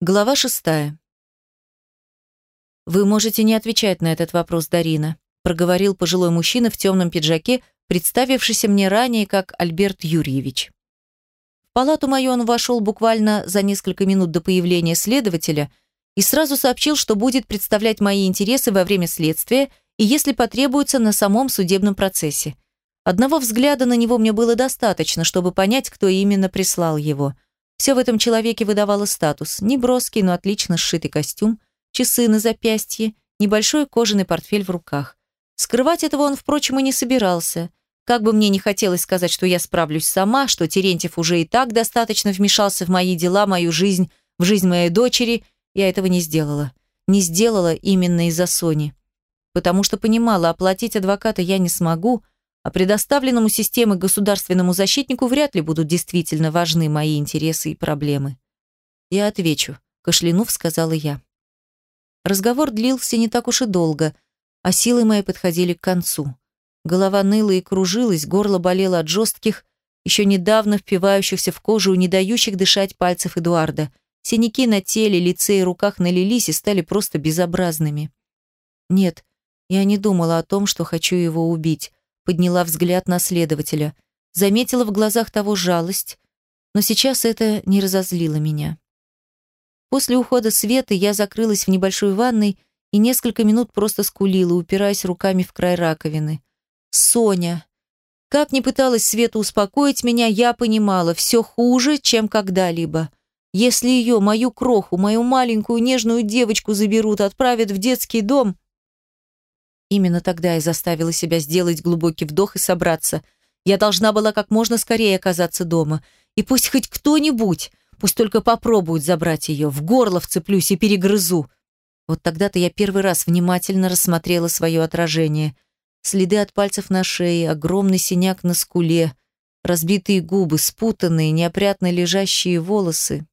Глава 6. «Вы можете не отвечать на этот вопрос, Дарина», проговорил пожилой мужчина в темном пиджаке, представившийся мне ранее как Альберт Юрьевич. В палату мою он вошел буквально за несколько минут до появления следователя и сразу сообщил, что будет представлять мои интересы во время следствия и, если потребуется, на самом судебном процессе. Одного взгляда на него мне было достаточно, чтобы понять, кто именно прислал его. Все в этом человеке выдавало статус. Неброский, но отлично сшитый костюм, часы на запястье, небольшой кожаный портфель в руках. Скрывать этого он, впрочем, и не собирался. Как бы мне не хотелось сказать, что я справлюсь сама, что Терентьев уже и так достаточно вмешался в мои дела, мою жизнь, в жизнь моей дочери, я этого не сделала. Не сделала именно из-за Сони. Потому что понимала, оплатить адвоката я не смогу, а предоставленному системой государственному защитнику вряд ли будут действительно важны мои интересы и проблемы. «Я отвечу», – кашлянув, сказала я. Разговор длился не так уж и долго, а силы мои подходили к концу. Голова ныла и кружилась, горло болело от жестких, еще недавно впивающихся в кожу и не дающих дышать пальцев Эдуарда. Синяки на теле, лице и руках налились и стали просто безобразными. Нет, я не думала о том, что хочу его убить. Подняла взгляд на следователя. Заметила в глазах того жалость, но сейчас это не разозлило меня. После ухода Светы я закрылась в небольшой ванной и несколько минут просто скулила, упираясь руками в край раковины. Соня. Как ни пыталась Света успокоить меня, я понимала, все хуже, чем когда-либо. Если ее, мою кроху, мою маленькую нежную девочку заберут, отправят в детский дом... Именно тогда я заставила себя сделать глубокий вдох и собраться. Я должна была как можно скорее оказаться дома. И пусть хоть кто-нибудь, пусть только попробует забрать ее, в горло вцеплюсь и перегрызу. Вот тогда-то я первый раз внимательно рассмотрела свое отражение. Следы от пальцев на шее, огромный синяк на скуле, разбитые губы, спутанные, неопрятно лежащие волосы.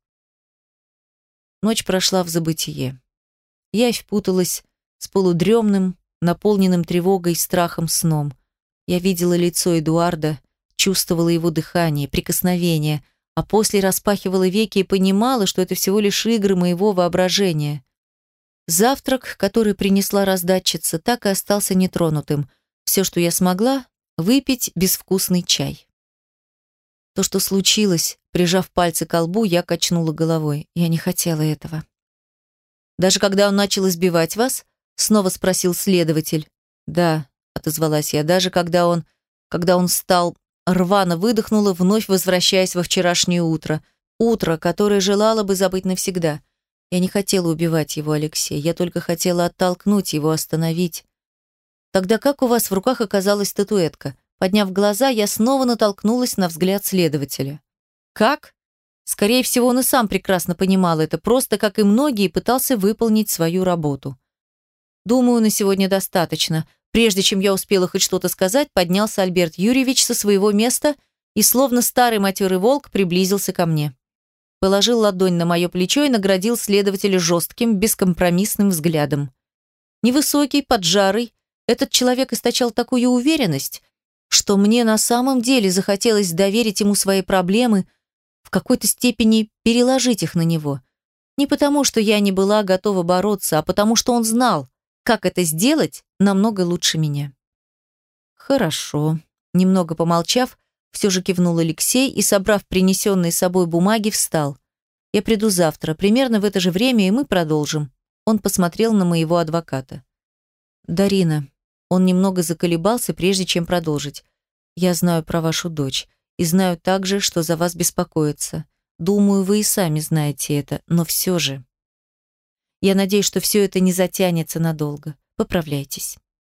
Ночь прошла в забытие. Я впуталась с полудремным, наполненным тревогой и страхом сном. Я видела лицо Эдуарда, чувствовала его дыхание, прикосновение, а после распахивала веки и понимала, что это всего лишь игры моего воображения. Завтрак, который принесла раздатчица, так и остался нетронутым. Все, что я смогла, выпить безвкусный чай. То, что случилось, прижав пальцы к лбу, я качнула головой. Я не хотела этого. Даже когда он начал избивать вас, снова спросил следователь. «Да», — отозвалась я, даже когда он встал, рвано выдохнула, вновь возвращаясь во вчерашнее утро. Утро, которое желала бы забыть навсегда. Я не хотела убивать его, Алексей, я только хотела оттолкнуть его, остановить. Тогда как у вас в руках оказалась статуэтка? Подняв глаза, я снова натолкнулась на взгляд следователя. Как? Скорее всего, он и сам прекрасно понимал это, просто, как и многие, пытался выполнить свою работу. Думаю, на сегодня достаточно. Прежде чем я успела хоть что-то сказать, поднялся Альберт Юрьевич со своего места и, словно старый матерый волк, приблизился ко мне. Положил ладонь на мое плечо и наградил следователя жестким, бескомпромиссным взглядом. Невысокий, поджарый, этот человек источал такую уверенность, что мне на самом деле захотелось доверить ему свои проблемы, в какой-то степени переложить их на него. Не потому, что я не была готова бороться, а потому, что он знал, как это сделать намного лучше меня. Хорошо. Немного помолчав, все же кивнул Алексей и, собрав принесенные с собой бумаги, встал. Я приду завтра, примерно в это же время, и мы продолжим. Он посмотрел на моего адвоката. Дарина. Он немного заколебался, прежде чем продолжить. Я знаю про вашу дочь и знаю также, что за вас беспокоятся. Думаю, вы и сами знаете это, но все же... Я надеюсь, что все это не затянется надолго. Поправляйтесь.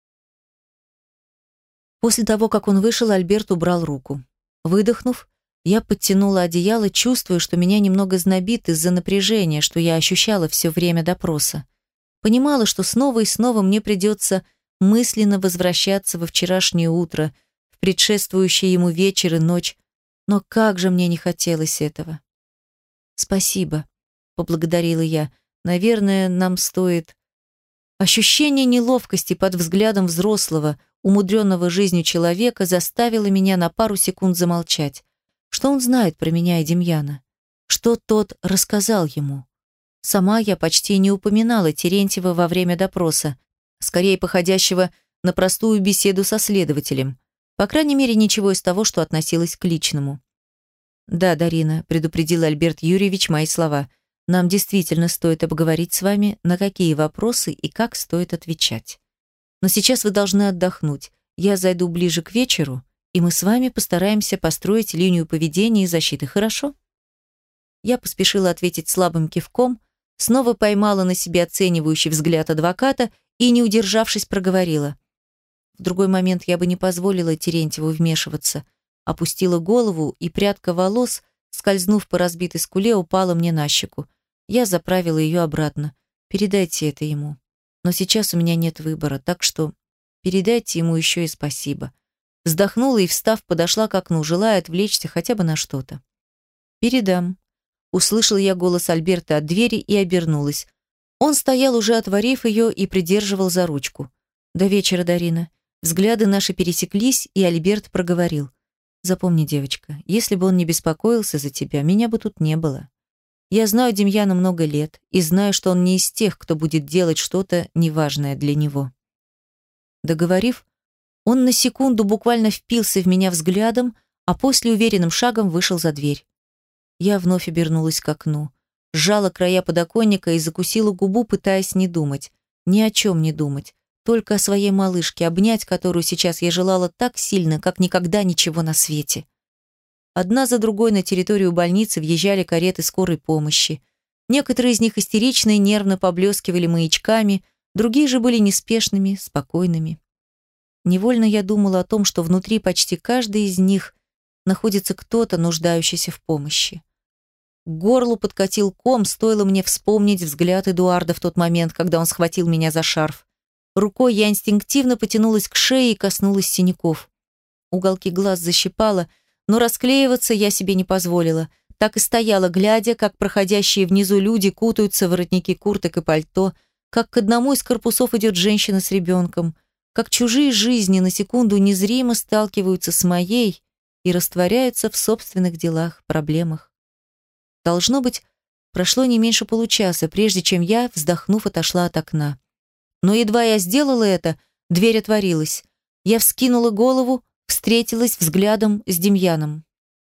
После того, как он вышел, Альберт убрал руку. Выдохнув, я подтянула одеяло, чувствуя, что меня немного знобит из-за напряжения, что я ощущала все время допроса. Понимала, что снова и снова мне придется мысленно возвращаться во вчерашнее утро, в предшествующий ему вечер и ночь, но как же мне не хотелось этого. «Спасибо», — поблагодарила я. «Наверное, нам стоит...» Ощущение неловкости под взглядом взрослого, умудренного жизнью человека заставило меня на пару секунд замолчать. Что он знает про меня и Демьяна? Что тот рассказал ему? Сама я почти не упоминала Терентьева во время допроса, скорее походящего на простую беседу со следователем. По крайней мере, ничего из того, что относилось к личному. «Да, Дарина», — предупредил Альберт Юрьевич мои слова, «нам действительно стоит обговорить с вами, на какие вопросы и как стоит отвечать. Но сейчас вы должны отдохнуть. Я зайду ближе к вечеру, и мы с вами постараемся построить линию поведения и защиты, хорошо?» Я поспешила ответить слабым кивком, снова поймала на себе оценивающий взгляд адвоката и, не удержавшись, проговорила. В другой момент я бы не позволила Терентьеву вмешиваться. Опустила голову, и прядка волос, скользнув по разбитой скуле, упала мне на щеку. Я заправила ее обратно. Передайте это ему. Но сейчас у меня нет выбора, так что передайте ему еще и спасибо. Вздохнула и, встав, подошла к окну, желая отвлечься хотя бы на что-то. «Передам». Услышала я голос Альберта от двери и обернулась. Он стоял, уже отворив ее, и придерживал за ручку. «До вечера, Дарина». Взгляды наши пересеклись, и Альберт проговорил. «Запомни, девочка, если бы он не беспокоился за тебя, меня бы тут не было. Я знаю Демьяна много лет и знаю, что он не из тех, кто будет делать что-то неважное для него». Договорив, он на секунду буквально впился в меня взглядом, а после уверенным шагом вышел за дверь. Я вновь обернулась к окну, сжала края подоконника и закусила губу, пытаясь не думать, ни о чем не думать, только о своей малышке, обнять которую сейчас я желала так сильно, как никогда ничего на свете. Одна за другой на территорию больницы въезжали кареты скорой помощи. Некоторые из них истерично и нервно поблескивали маячками, другие же были неспешными, спокойными. Невольно я думала о том, что внутри почти каждой из них находится кто-то, нуждающийся в помощи. К горлу подкатил ком, стоило мне вспомнить взгляд Эдуарда в тот момент, когда он схватил меня за шарф. Рукой я инстинктивно потянулась к шее и коснулась синяков. Уголки глаз защипало, но расклеиваться я себе не позволила. Так и стояла, глядя, как проходящие внизу люди кутаются в воротники курток и пальто, как к одному из корпусов идет женщина с ребенком, как чужие жизни на секунду незримо сталкиваются с моей и растворяются в собственных делах, проблемах. Должно быть, прошло не меньше получаса, прежде чем я, вздохнув, отошла от окна. Но едва я сделала это, дверь отворилась. Я вскинула голову, встретилась взглядом с Демьяном.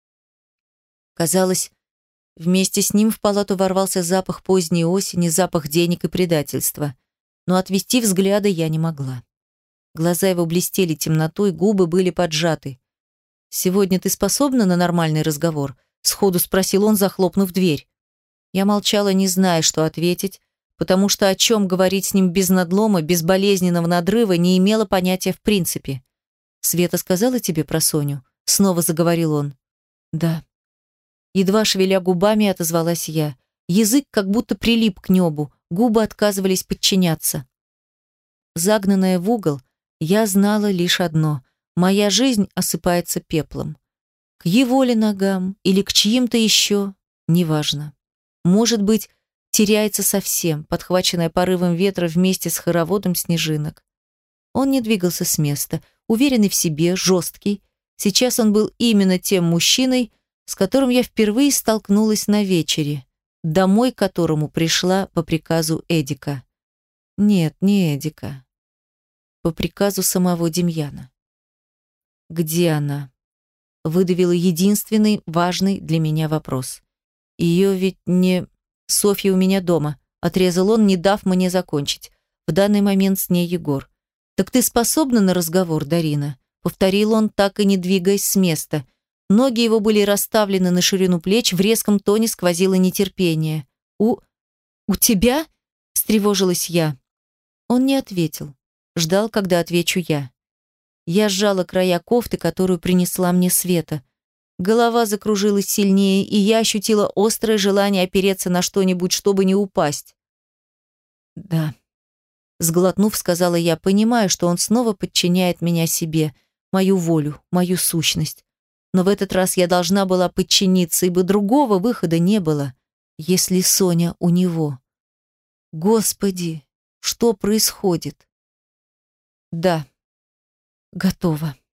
Казалось, вместе с ним в палату ворвался запах поздней осени, запах денег и предательства. Но отвести взгляда я не могла. Глаза его блестели темнотой, губы были поджаты. «Сегодня ты способна на нормальный разговор?» — сходу спросил он, захлопнув дверь. Я молчала, не зная, что ответить, потому что о чем говорить с ним без надлома, без болезненного надрыва не имела понятия в принципе. «Света сказала тебе про Соню?» — снова заговорил он. «Да». Едва шевеля губами, отозвалась я. Язык как будто прилип к небу, губы отказывались подчиняться. Загнанная в угол, я знала лишь одно — моя жизнь осыпается пеплом. К его ли ногам или к чьим-то еще, неважно. Может быть, теряется совсем, подхваченная порывом ветра вместе с хороводом снежинок. Он не двигался с места, уверенный в себе, жесткий. Сейчас он был именно тем мужчиной, с которым я впервые столкнулась на вечере, домой к которому пришла по приказу Эдика. Нет, не Эдика. По приказу самого Демьяна. «Где она?» — выдавила единственный важный для меня вопрос. «Ее ведь не... Софья у меня дома», — отрезал он, не дав мне закончить. «В данный момент с ней Егор». «Так ты способна на разговор, Дарина?» — повторил он, так и не двигаясь с места. Ноги его были расставлены на ширину плеч, в резком тоне сквозило нетерпение. «У тебя?» — встревожилась я. Он не ответил. Ждал, когда отвечу я. Я сжала края кофты, которую принесла мне Света. Голова закружилась сильнее, и я ощутила острое желание опереться на что-нибудь, чтобы не упасть. «Да», — сглотнув, сказала я, понимая, что он снова подчиняет меня себе, мою волю, мою сущность. Но в этот раз я должна была подчиниться, ибо другого выхода не было, если Соня у него. Господи, что происходит? Да, готово.